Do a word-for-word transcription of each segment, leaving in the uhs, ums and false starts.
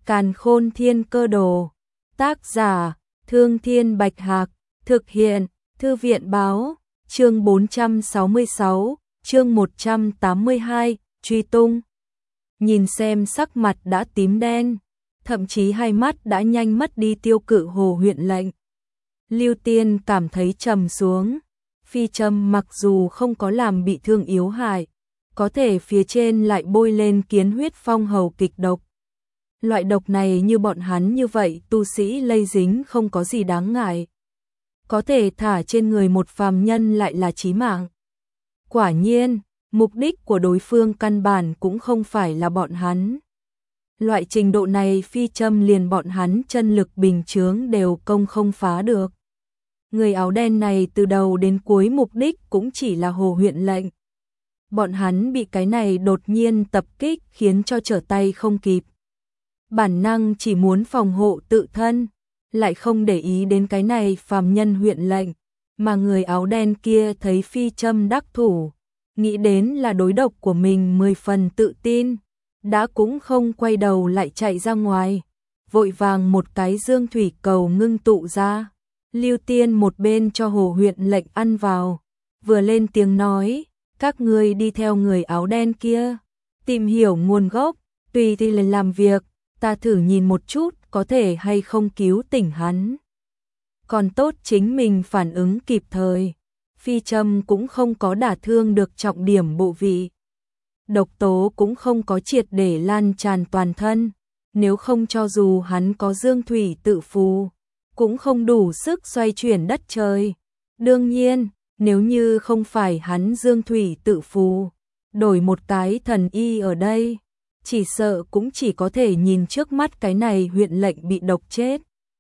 Càn Khôn Thiên Cơ Đồ. Tác giả: Thương Thiên Bạch Hạc. Thực hiện: Thư viện báo. Chương bốn trăm sáu mươi sáu, chương một trăm tám mươi hai, truy tung. Nhìn xem sắc mặt đã tím đen, thậm chí hai mắt đã nhanh mất đi tiêu cự Hồ huyện lệnh. Lưu Tiên cảm thấy trầm xuống, phi châm mặc dù không có làm bị thương yếu hại, có thể phía trên lại bôi lên kiến huyết phong hầu kịch độc. Loại độc này như bọn hắn như vậy tu sĩ lây dính không có gì đáng ngại. Có thể thả trên người một phàm nhân lại là chí mạng. Quả nhiên, mục đích của đối phương căn bản cũng không phải là bọn hắn. Loại trình độ này phi châm liền bọn hắn chân lực bình chướng đều công không phá được. Người áo đen này từ đầu đến cuối mục đích cũng chỉ là Hồ huyện lệnh. Bọn hắn bị cái này đột nhiên tập kích khiến cho trở tay không kịp. Bản năng chỉ muốn phòng hộ tự thân, lại không để ý đến cái này phàm nhân huyện lệnh, mà người áo đen kia thấy phi châm đắc thủ, nghĩ đến là đối độc của mình mười phần tự tin, đã cũng không quay đầu lại chạy ra ngoài, vội vàng một cái dương thủy cầu ngưng tụ ra. Lưu Tiên một bên cho Hồ huyện lệnh ăn vào, vừa lên tiếng nói, các ngươi đi theo người áo đen kia, tìm hiểu nguồn gốc, tùy thì lần làm việc, ta thử nhìn một chút có thể hay không cứu tỉnh hắn. Còn tốt chính mình phản ứng kịp thời, phi châm cũng không có đả thương được trọng điểm bộ vị. Độc tố cũng không có triệt để lan tràn toàn thân, nếu không cho dù hắn có dương thủy tự phù, cũng không đủ sức xoay chuyển đất trời. Đương nhiên, nếu như không phải hắn dương thủy tự phù, đổi một cái thần y ở đây, chỉ sợ cũng chỉ có thể nhìn trước mắt cái này huyện lệnh bị độc chết.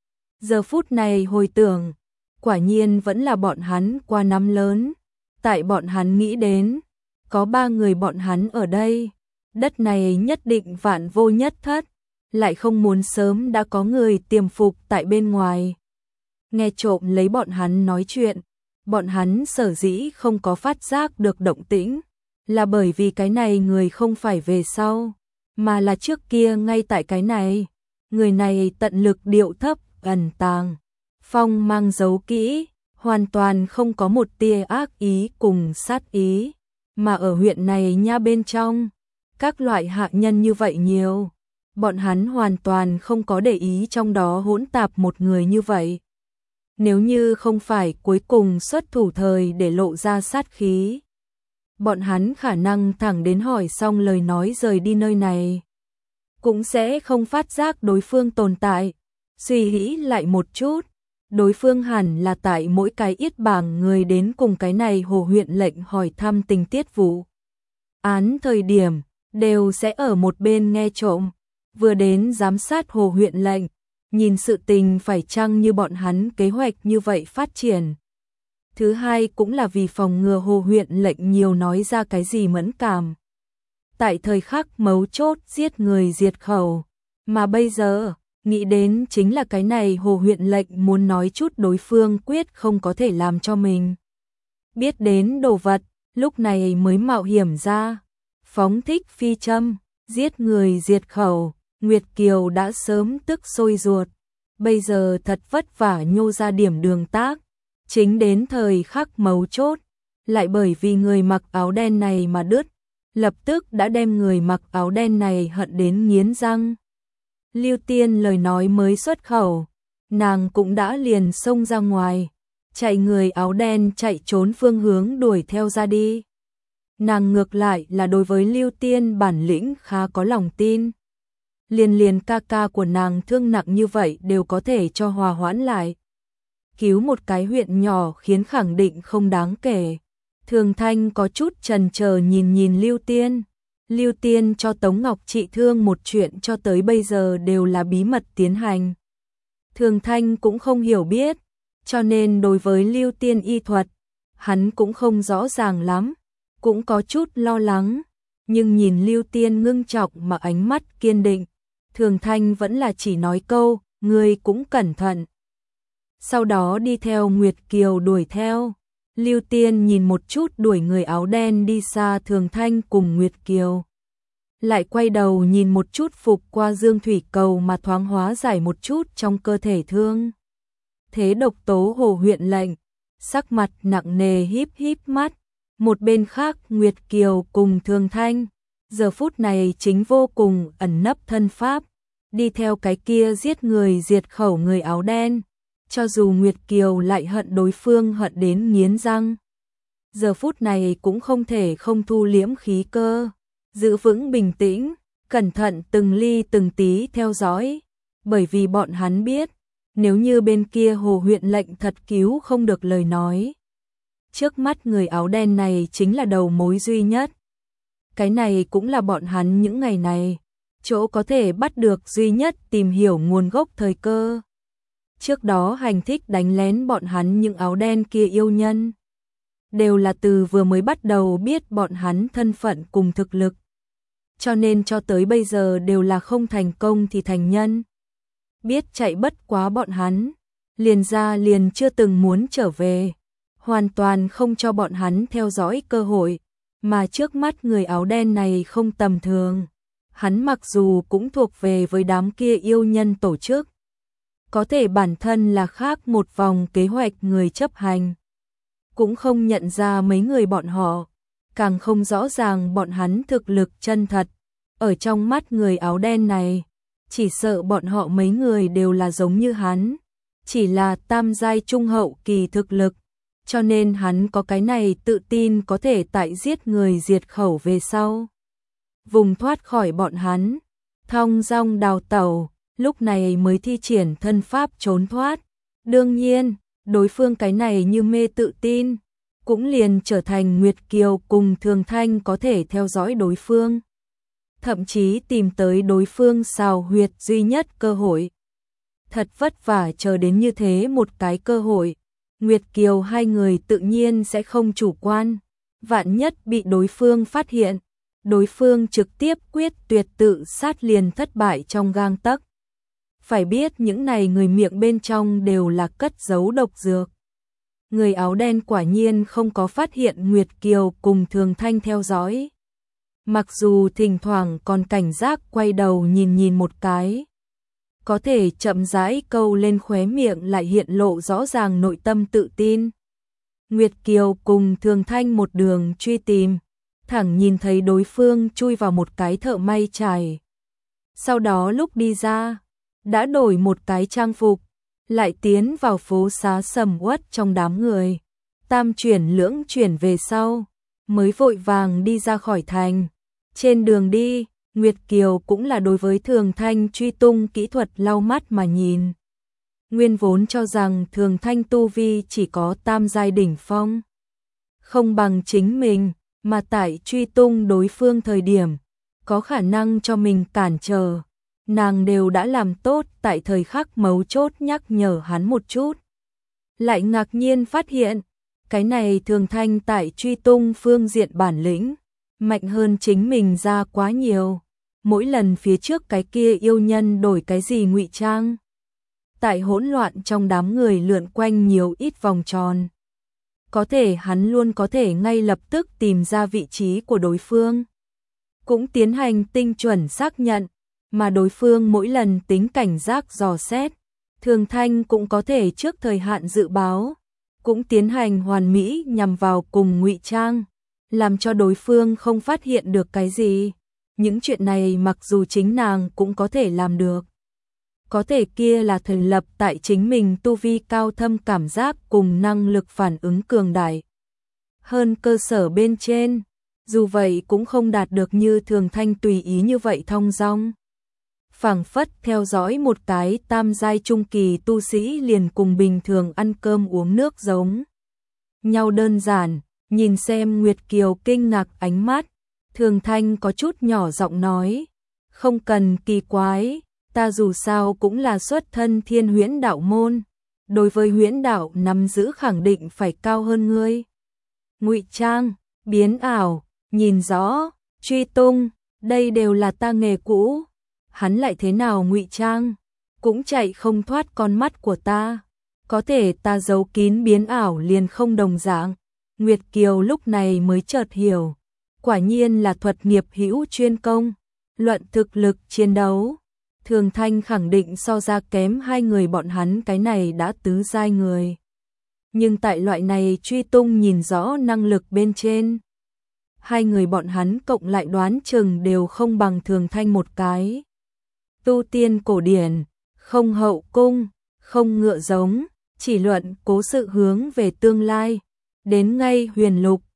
Giờ phút này hồi tưởng, quả nhiên vẫn là bọn hắn qua năm lớn, tại bọn hắn nghĩ đến, có ba người bọn hắn ở đây, đất này nhất định vạn vô nhất thất, lại không muốn sớm đã có người tiềm phục tại bên ngoài. Nghe trộm lấy bọn hắn nói chuyện, bọn hắn sở dĩ không có phát giác được động tĩnh, là bởi vì cái này người không phải về sau, mà là trước kia ngay tại cái này, người này tận lực điệu thấp, ẩn tàng, phong mang giấu kỹ, hoàn toàn không có một tia ác ý cùng sát ý, mà ở huyện này nha bên trong, các loại hạ nhân như vậy nhiều, bọn hắn hoàn toàn không có để ý trong đó hỗn tạp một người như vậy. Nếu như không phải cuối cùng xuất thủ thời để lộ ra sát khí, bọn hắn khả năng thẳng đến hỏi xong lời nói rời đi nơi này, cũng sẽ không phát giác đối phương tồn tại. Suy nghĩ lại một chút, đối phương hẳn là tại mỗi cái yết bảng người đến cùng cái này Hồ huyện lệnh hỏi thăm tình tiết vụ án thời điểm, đều sẽ ở một bên nghe trộm, vừa đến giám sát Hồ huyện lệnh, nhìn sự tình phải chăng như bọn hắn kế hoạch như vậy phát triển. Thứ hai cũng là vì phòng ngừa Hồ huyện lệnh nhiều nói ra cái gì mẫn cảm. Tại thời khắc mấu chốt giết người diệt khẩu, mà bây giờ, nghĩ đến chính là cái này Hồ huyện lệnh muốn nói chút đối phương quyết không có thể làm cho mình biết đến đồ vật, lúc này mới mạo hiểm ra, phóng thích phi châm, giết người diệt khẩu. Nguyệt Kiều đã sớm tức sôi ruột, bây giờ thật vất vả nhô ra điểm đường tác, chính đến thời khắc mấu chốt, lại bởi vì người mặc áo đen này mà đứt, lập tức đã đem người mặc áo đen này hận đến nghiến răng. Lưu Tiên lời nói mới xuất khẩu, nàng cũng đã liền xông ra ngoài, chạy người áo đen chạy trốn phương hướng đuổi theo ra đi. Nàng ngược lại là đối với Lưu Tiên bản lĩnh khá có lòng tin. Liền liền ca ca của nàng thương nặng như vậy đều có thể cho hòa hoãn lại. Cứu một cái huyện nhỏ khiến khẳng định không đáng kể. Thường Thanh có chút chần chờ nhìn nhìn Lưu Tiên. Lưu Tiên cho Tống Ngọc trị thương một chuyện cho tới bây giờ đều là bí mật tiến hành. Thường Thanh cũng không hiểu biết, cho nên đối với Lưu Tiên y thuật, hắn cũng không rõ ràng lắm, cũng có chút lo lắng. Nhưng nhìn Lưu Tiên ngưng trọng mà ánh mắt kiên định, Thường Thanh vẫn là chỉ nói câu, ngươi cũng cẩn thận. Sau đó đi theo Nguyệt Kiều đuổi theo. Lưu Tiên nhìn một chút đuổi người áo đen đi xa Thường Thanh cùng Nguyệt Kiều. lại quay đầu nhìn một chút phục qua dương thủy cầu mà thoáng hóa giải một chút trong cơ thể thương. Thế độc tố Hồ huyện lệnh, sắc mặt nặng nề híp híp mắt, một bên khác Nguyệt Kiều cùng Thường Thanh, giờ phút này chính vô cùng ẩn nấp thân pháp, đi theo cái kia giết người diệt khẩu người áo đen, cho dù Nguyệt Kiều lại hận đối phương hận đến nghiến răng. Giờ phút này cũng không thể không thu liễm khí cơ, giữ vững bình tĩnh, cẩn thận từng ly từng tí theo dõi, bởi vì bọn hắn biết, nếu như bên kia Hồ huyện lệnh thật cứu không được lời nói. Trước mắt người áo đen này chính là đầu mối duy nhất. Cái này cũng là bọn hắn những ngày này, chỗ có thể bắt được duy nhất tìm hiểu nguồn gốc thời cơ. Trước đó hành thích đánh lén bọn hắn những áo đen kia yêu nhân. Đều là từ vừa mới bắt đầu biết bọn hắn thân phận cùng thực lực. Cho nên cho tới bây giờ đều là không thành công thì thành nhân. Biết chạy bất quá bọn hắn, liền ra liền chưa từng muốn trở về. Hoàn toàn không cho bọn hắn theo dõi cơ hội. Mà trước mắt người áo đen này không tầm thường. Hắn mặc dù cũng thuộc về với đám kia yêu nhân tổ chức. Có thể bản thân là khác một vòng kế hoạch người chấp hành. Cũng không nhận ra mấy người bọn họ, càng không rõ ràng bọn hắn thực lực chân thật. Ở trong mắt người áo đen này, chỉ sợ bọn họ mấy người đều là giống như hắn, chỉ là tam giai trung hậu kỳ thực lực, cho nên hắn có cái này tự tin có thể tại giết người diệt khẩu về sau. Vùng thoát khỏi bọn hắn, thong dong đào tẩu, lúc này mới thi triển thân pháp trốn thoát. Đương nhiên, đối phương cái này như mê tự tin, cũng liền trở thành Nguyệt Kiều cùng Thường Thanh có thể theo dõi đối phương. Thậm chí tìm tới đối phương xào huyệt duy nhất cơ hội. Thật vất vả chờ đến như thế một cái cơ hội, Nguyệt Kiều hai người tự nhiên sẽ không chủ quan. Vạn nhất bị đối phương phát hiện, đối phương trực tiếp quyết tuyệt tự sát liền thất bại trong gang tấc. Phải biết những này người miệng bên trong đều là cất giấu độc dược. Người áo đen quả nhiên không có phát hiện Nguyệt Kiều cùng Thường Thanh theo dõi. Mặc dù thỉnh thoảng còn cảnh giác quay đầu nhìn nhìn một cái. Có thể chậm rãi câu lên khóe miệng lại hiện lộ rõ ràng nội tâm tự tin. Nguyệt Kiều cùng Thường Thanh một đường truy tìm, thẳng nhìn thấy đối phương chui vào một cái thợ may chài. Sau đó lúc đi ra, đã đổi một cái trang phục, lại tiến vào phố xá sầm uất trong đám người. Tam chuyển lưỡng chuyển về sau, mới vội vàng đi ra khỏi thành. Trên đường đi, Nguyệt Kiều cũng là đối với Thường Thanh truy tung kỹ thuật lau mắt mà nhìn. Nguyên vốn cho rằng Thường Thanh tu vi chỉ có tam giai đỉnh phong. Không bằng chính mình, mà tại truy tung đối phương thời điểm, có khả năng cho mình cản trở. Nàng đều đã làm tốt tại thời khắc mấu chốt nhắc nhở hắn một chút. Lại ngạc nhiên phát hiện, cái này Thường Thanh tại truy tung phương diện bản lĩnh, mạnh hơn chính mình ra quá nhiều. Mỗi lần phía trước cái kia yêu nhân đổi cái gì ngụy trang. Tại hỗn loạn trong đám người lượn quanh nhiều ít vòng tròn. Có thể hắn luôn có thể ngay lập tức tìm ra vị trí của đối phương. Cũng tiến hành tinh chuẩn xác nhận, mà đối phương mỗi lần tính cảnh giác dò xét. Thường Thanh cũng có thể trước thời hạn dự báo, cũng tiến hành hoàn mỹ nhằm vào cùng ngụy trang, làm cho đối phương không phát hiện được cái gì. Những chuyện này mặc dù chính nàng cũng có thể làm được. Có thể kia là thành lập tại chính mình tu vi cao thâm cảm giác cùng năng lực phản ứng cường đại. Hơn cơ sở bên trên, dù vậy cũng không đạt được như Thường Thanh tùy ý như vậy thong dong. Phảng phất theo dõi một cái tam giai trung kỳ tu sĩ liền cùng bình thường ăn cơm uống nước giống nhau đơn giản. Nhìn xem Nguyệt Kiều kinh ngạc ánh mắt, Thường Thanh có chút nhỏ giọng nói, không cần kỳ quái, ta dù sao cũng là xuất thân thiên huyễn đạo môn, đối với huyễn đạo nắm giữ khẳng định phải cao hơn ngươi. Ngụy trang, biến ảo, nhìn rõ, truy tung, đây đều là ta nghề cũ. Hắn lại thế nào ngụy trang, cũng chạy không thoát con mắt của ta. Có thể ta giấu kín biến ảo liền không đồng dạng. Nguyệt Kiều lúc này mới chợt hiểu, quả nhiên là thuật nghiệp hữu chuyên công, Luận thực lực chiến đấu, Thường Thanh khẳng định so ra kém hai người bọn hắn, cái này đã tứ giai người. Nhưng tại loại này truy tung nhìn rõ năng lực bên trên, hai người bọn hắn cộng lại đoán chừng đều không bằng Thường Thanh một cái. Tu tiên cổ điển, không hậu cung, không ngựa giống, chỉ luận cố sự hướng về tương lai, đến ngay huyền lục,